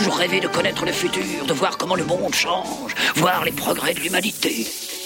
toujours rêvé de connaître le futur, de voir comment le monde change, voir les progrès de l'humanité.